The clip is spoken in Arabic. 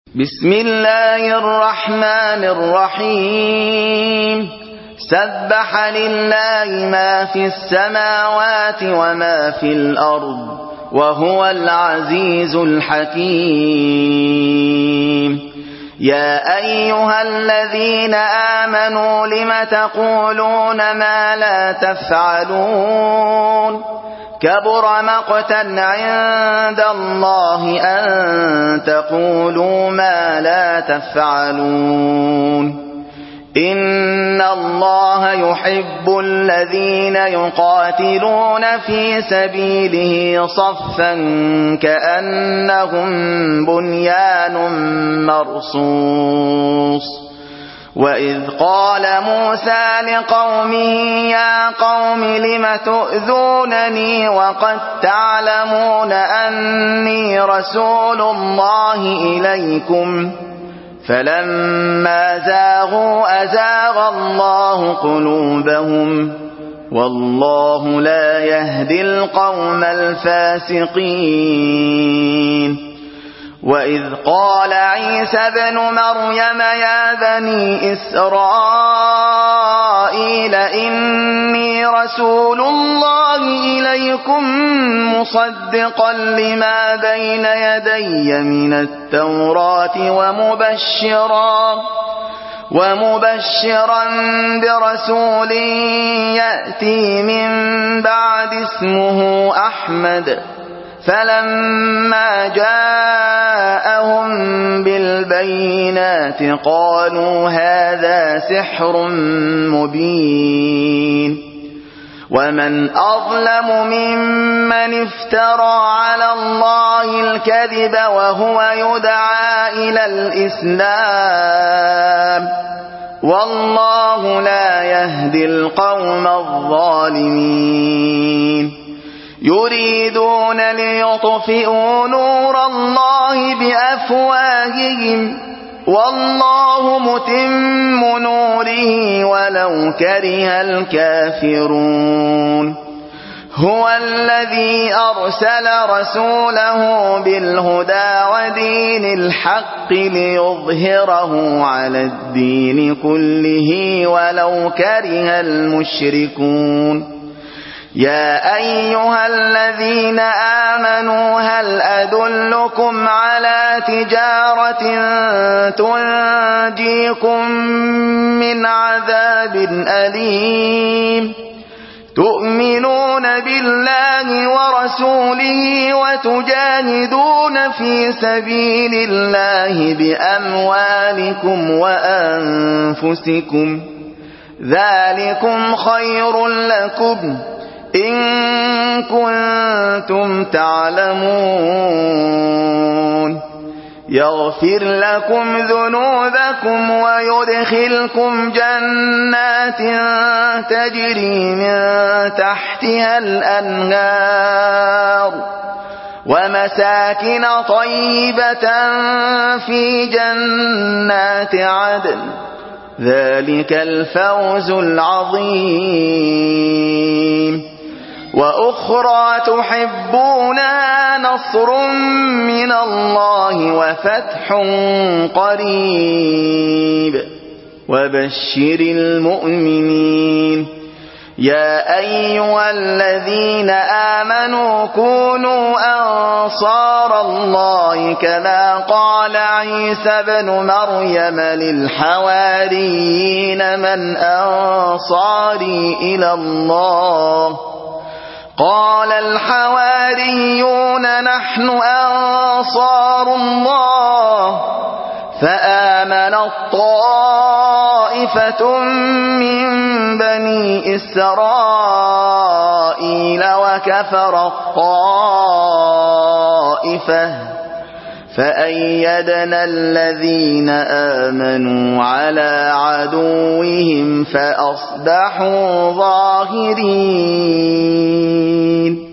بسم الله الرحمن الرحيم سبح لله ما في السماوات وما في الأرض وهو العزيز الحكيم يا أيها الذين آمنوا لم تقولون ما لا تفعلون كبر مقتا عند الله أن تقولوا ما لا تفعلون إن الله يحب الذين يقاتلون في سبيله صفا كأنهم بنيان مرصوص وإذ قال موسى لقومه يا قوم لم تؤذونني وقد تعلمون أني رسول الله إليكم فلما زاغوا أزاغ الله قلوبهم والله لا يهدي القوم الفاسقين وإذ قال عيسى ابن مريم يا بني إسرائيل إني رسول الله إليكم مصدقا لما بين يدي من التوراة ومبشرا برسول يأتي من بعد اسمه أحمد فلما جاءهم بالبينات قالوا هذا سحر مبين ومن أظلم ممن افترى على الله الكذب وهو يدعى إلى الإسلام والله لا يهدي القوم الظالمين يريدون ليطفئوا نور الله بأفواههم والله متم نوره ولو كره الكافرون هو الذي أرسل رسوله بالهدى ودين الحق ليظهره على الدين كله ولو كره المشركون يا أيها الذين آمنوا هل أدلكم على تجارة تنجيكم من عذاب أليم تؤمنون بالله ورسوله وتجاهدون في سبيل الله بأموالكم وأنفسكم ذلكم خير لكم إن كنتم تعلمون يغفر لكم ذنوبكم ويدخلكم جنات تجري من تحتها الأنهار ومساكن طيبة في جنات عدن ذلك الفوز العظيم وأخرى تحبونها نصر من الله وفتح قريب وبشر المؤمنين يا أيها الذين آمنوا كونوا أنصار الله كما قال عيسى بن مريم للحواريين من أنصاري إلى الله قال الحواريون نحن أنصار الله فآمنت طائفة من بني إسرائيل وكفرت طائفة فأيدنا الذين آمنوا على عدوهم فأصبحوا ظاهرين